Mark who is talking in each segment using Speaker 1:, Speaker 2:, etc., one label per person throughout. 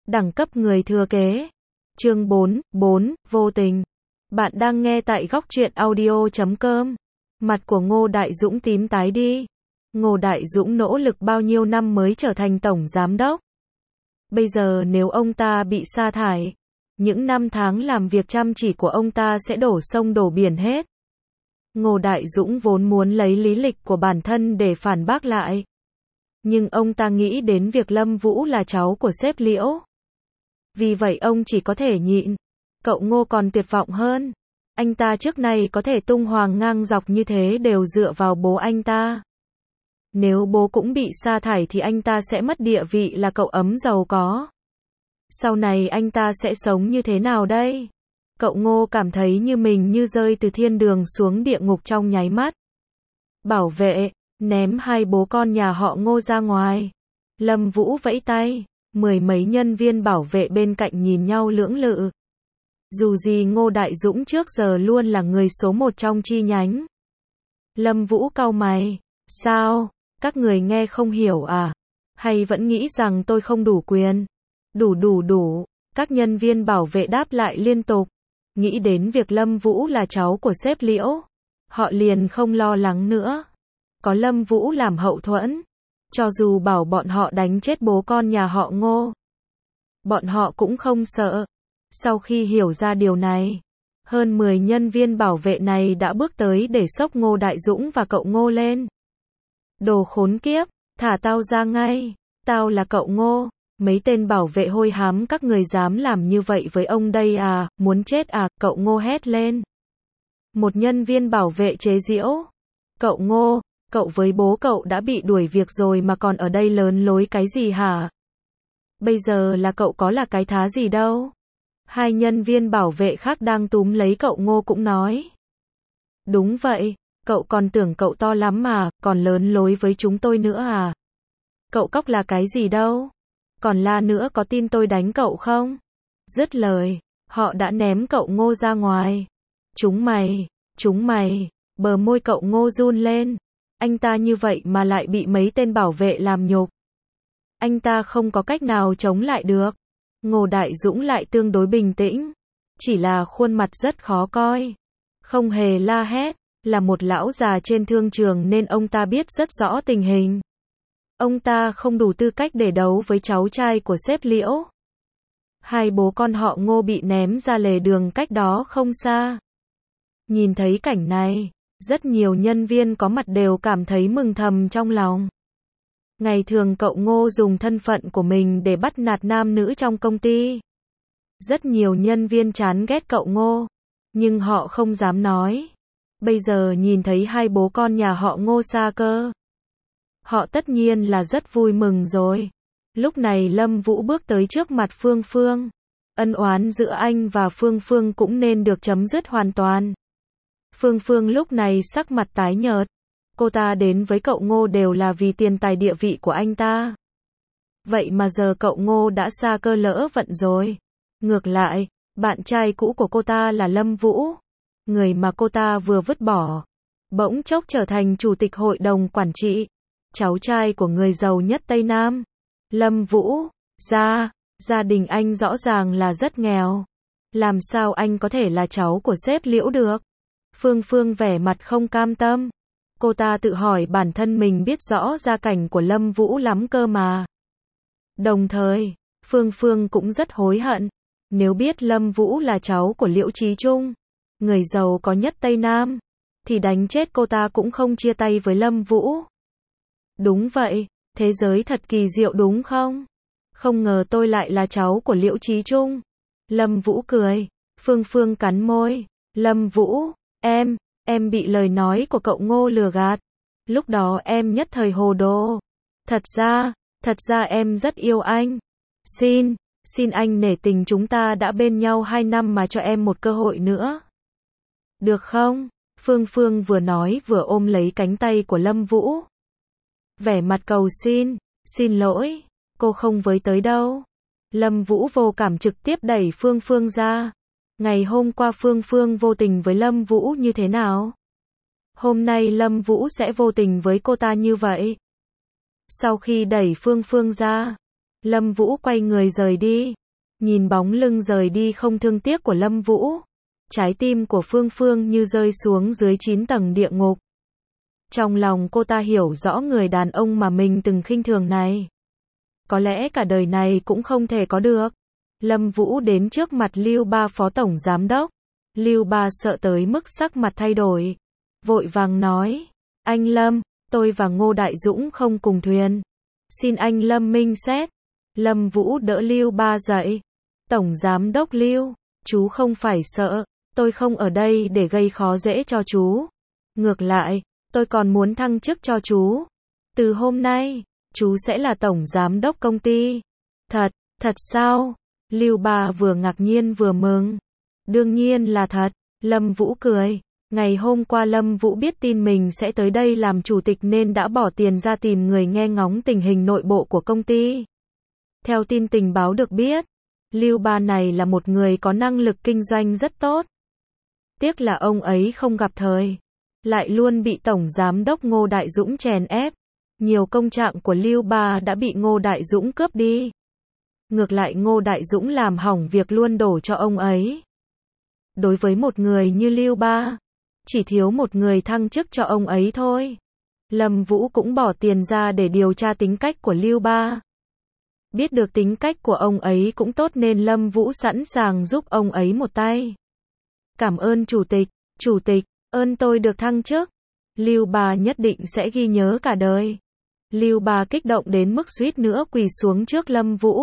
Speaker 1: Đẳng cấp người thừa kế. Chương 4, vô tình. Bạn đang nghe tại góc truyện audio.com. Mặt của Ngô Đại Dũng tím tái đi. Ngô Đại Dũng nỗ lực bao nhiêu năm mới trở thành tổng giám đốc. Bây giờ nếu ông ta bị sa thải, những năm tháng làm việc chăm chỉ của ông ta sẽ đổ sông đổ biển hết. Ngô Đại Dũng vốn muốn lấy lý lịch của bản thân để phản bác lại. Nhưng ông ta nghĩ đến việc Lâm Vũ là cháu của sếp Liễu. Vì vậy ông chỉ có thể nhịn. Cậu Ngô còn tuyệt vọng hơn. Anh ta trước nay có thể tung hoành ngang dọc như thế đều dựa vào bố anh ta. Nếu bố cũng bị sa thải thì anh ta sẽ mất địa vị là cậu ấm giàu có. Sau này anh ta sẽ sống như thế nào đây? Cậu Ngô cảm thấy như mình như rơi từ thiên đường xuống địa ngục trong nháy mắt. Bảo vệ, ném hai bố con nhà họ Ngô ra ngoài. Lâm Vũ vẫy tay, mười mấy nhân viên bảo vệ bên cạnh nhìn nhau lưỡng lự. Dù gì Ngô Đại Dũng trước giờ luôn là người số một trong chi nhánh. Lâm Vũ cau mày, sao, các người nghe không hiểu à? Hay vẫn nghĩ rằng tôi không đủ quyền? Đủ, các nhân viên bảo vệ đáp lại liên tục. Nghĩ đến việc Lâm Vũ là cháu của sếp Liễu, họ liền không lo lắng nữa. Có Lâm Vũ làm hậu thuẫn, cho dù bảo bọn họ đánh chết bố con nhà họ Ngô, bọn họ cũng không sợ. Sau khi hiểu ra điều này, hơn 10 nhân viên bảo vệ này đã bước tới để xốc Ngô Đại Dũng và cậu Ngô lên. Đồ khốn kiếp, thả tao ra ngay, tao là cậu Ngô. Mấy tên bảo vệ hôi hám, các người dám làm như vậy với ông đây à, muốn chết à, cậu Ngô hét lên. Một nhân viên bảo vệ chế giễu. Cậu Ngô, cậu với bố cậu đã bị đuổi việc rồi mà còn ở đây lớn lối cái gì hả? Bây giờ là cậu có là cái thá gì đâu? Hai nhân viên bảo vệ khác đang túm lấy cậu Ngô cũng nói. Đúng vậy, cậu còn tưởng cậu to lắm mà, còn lớn lối với chúng tôi nữa à? Cậu cóc là cái gì đâu? Còn la nữa có tin tôi đánh cậu không? Dứt lời, họ đã ném cậu Ngô ra ngoài. Chúng mày, bờ môi cậu Ngô run lên. Anh ta như vậy mà lại bị mấy tên bảo vệ làm nhục. Anh ta không có cách nào chống lại được. Ngô Đại Dũng lại tương đối bình tĩnh. Chỉ là khuôn mặt rất khó coi. Không hề la hét, là một lão già trên thương trường nên ông ta biết rất rõ tình hình. Ông ta không đủ tư cách để đấu với cháu trai của sếp Liễu. Hai bố con họ Ngô bị ném ra lề đường cách đó không xa. Nhìn thấy cảnh này, rất nhiều nhân viên có mặt đều cảm thấy mừng thầm trong lòng. Ngày thường cậu Ngô dùng thân phận của mình để bắt nạt nam nữ trong công ty. Rất nhiều nhân viên chán ghét cậu Ngô, nhưng họ không dám nói. Bây giờ nhìn thấy hai bố con nhà họ Ngô xa cơ, họ tất nhiên là rất vui mừng rồi. Lúc này Lâm Vũ bước tới trước mặt Phương Phương. Ân oán giữa anh và Phương Phương cũng nên được chấm dứt hoàn toàn. Phương Phương lúc này sắc mặt tái nhợt. Cô ta đến với cậu Ngô đều là vì tiền tài địa vị của anh ta. Vậy mà giờ cậu Ngô đã xa cơ lỡ vận rồi. Ngược lại, bạn trai cũ của cô ta là Lâm Vũ, người mà cô ta vừa vứt bỏ, bỗng chốc trở thành chủ tịch hội đồng quản trị. Cháu trai của người giàu nhất Tây Nam. Lâm Vũ, gia đình anh rõ ràng là rất nghèo. Làm sao anh có thể là cháu của sếp Liễu được? Phương Phương vẻ mặt không cam tâm. Cô ta tự hỏi bản thân mình biết rõ gia cảnh của Lâm Vũ lắm cơ mà. Đồng thời, Phương Phương cũng rất hối hận. Nếu biết Lâm Vũ là cháu của Liễu Chí Trung, người giàu có nhất Tây Nam, thì đánh chết cô ta cũng không chia tay với Lâm Vũ. Đúng vậy, thế giới thật kỳ diệu đúng không? Không ngờ tôi lại là cháu của Liễu Chí Trung. Lâm Vũ cười. Phương Phương cắn môi. Lâm Vũ, em bị lời nói của cậu Ngô lừa gạt. Lúc đó em nhất thời hồ đồ. Thật ra em rất yêu anh. Xin anh nể tình chúng ta đã bên nhau 2 năm mà cho em một cơ hội nữa. Được không? Phương Phương vừa nói vừa ôm lấy cánh tay của Lâm Vũ. Vẻ mặt cầu xin lỗi, cô không với tới đâu. Lâm Vũ vô cảm trực tiếp đẩy Phương Phương ra. Ngày hôm qua Phương Phương vô tình với Lâm Vũ như thế nào? Hôm nay Lâm Vũ sẽ vô tình với cô ta như vậy. Sau khi đẩy Phương Phương ra, Lâm Vũ quay người rời đi. Nhìn bóng lưng rời đi không thương tiếc của Lâm Vũ, trái tim của Phương Phương như rơi xuống dưới 9 tầng địa ngục. Trong lòng cô ta hiểu rõ người đàn ông mà mình từng khinh thường này. Có lẽ cả đời này cũng không thể có được. Lâm Vũ đến trước mặt Lưu Ba phó tổng giám đốc. Lưu Ba sợ tới mức sắc mặt thay đổi. Vội vàng nói, anh Lâm, tôi và Ngô Đại Dũng không cùng thuyền. Xin anh Lâm minh xét. Lâm Vũ đỡ Lưu Ba dậy. Tổng giám đốc Lưu, chú không phải sợ, tôi không ở đây để gây khó dễ cho chú. Ngược lại, tôi còn muốn thăng chức cho chú. Từ hôm nay, chú sẽ là tổng giám đốc công ty. Thật, thật sao? Lưu Ba vừa ngạc nhiên vừa mừng. Đương nhiên là thật, Lâm Vũ cười. Ngày hôm qua Lâm Vũ biết tin mình sẽ tới đây làm chủ tịch nên đã bỏ tiền ra tìm người nghe ngóng tình hình nội bộ của công ty. Theo tin tình báo được biết, Lưu Ba này là một người có năng lực kinh doanh rất tốt. Tiếc là ông ấy không gặp thời, lại luôn bị Tổng Giám đốc Ngô Đại Dũng chèn ép. Nhiều công trạng của Lưu Ba đã bị Ngô Đại Dũng cướp đi. Ngược lại Ngô Đại Dũng làm hỏng việc luôn đổ cho ông ấy. Đối với một người như Lưu Ba, chỉ thiếu một người thăng chức cho ông ấy thôi. Lâm Vũ cũng bỏ tiền ra để điều tra tính cách của Lưu Ba. Biết được tính cách của ông ấy cũng tốt nên Lâm Vũ sẵn sàng giúp ông ấy một tay. Cảm ơn chủ tịch, ơn tôi được thăng chức. Lưu Ba nhất định sẽ ghi nhớ cả đời. Lưu Ba kích động đến mức suýt nữa quỳ xuống trước Lâm Vũ.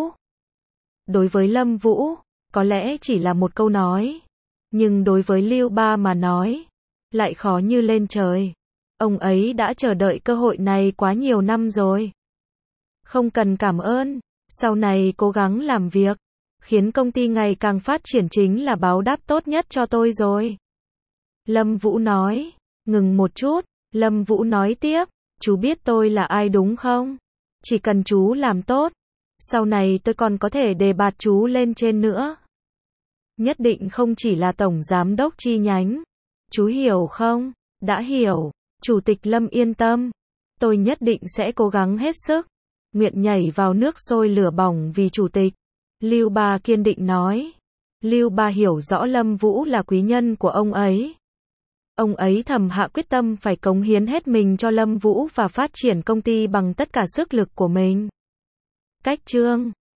Speaker 1: Đối với Lâm Vũ, có lẽ chỉ là một câu nói. Nhưng đối với Lưu Ba mà nói, lại khó như lên trời. Ông ấy đã chờ đợi cơ hội này quá nhiều năm rồi. Không cần cảm ơn, sau này cố gắng làm việc, khiến công ty ngày càng phát triển chính là báo đáp tốt nhất cho tôi rồi. Lâm Vũ nói, ngừng một chút, Lâm Vũ nói tiếp, chú biết tôi là ai đúng không? Chỉ cần chú làm tốt, sau này tôi còn có thể đề bạt chú lên trên nữa. Nhất định không chỉ là tổng giám đốc chi nhánh. Chú hiểu không? Đã hiểu. Chủ tịch Lâm yên tâm. Tôi nhất định sẽ cố gắng hết sức. Nguyện nhảy vào nước sôi lửa bỏng vì chủ tịch. Lưu Ba kiên định nói. Lưu Ba hiểu rõ Lâm Vũ là quý nhân của ông ấy. Ông ấy thầm hạ quyết tâm phải cống hiến hết mình cho Lâm Vũ và phát triển công ty bằng tất cả sức lực của mình. Cách chương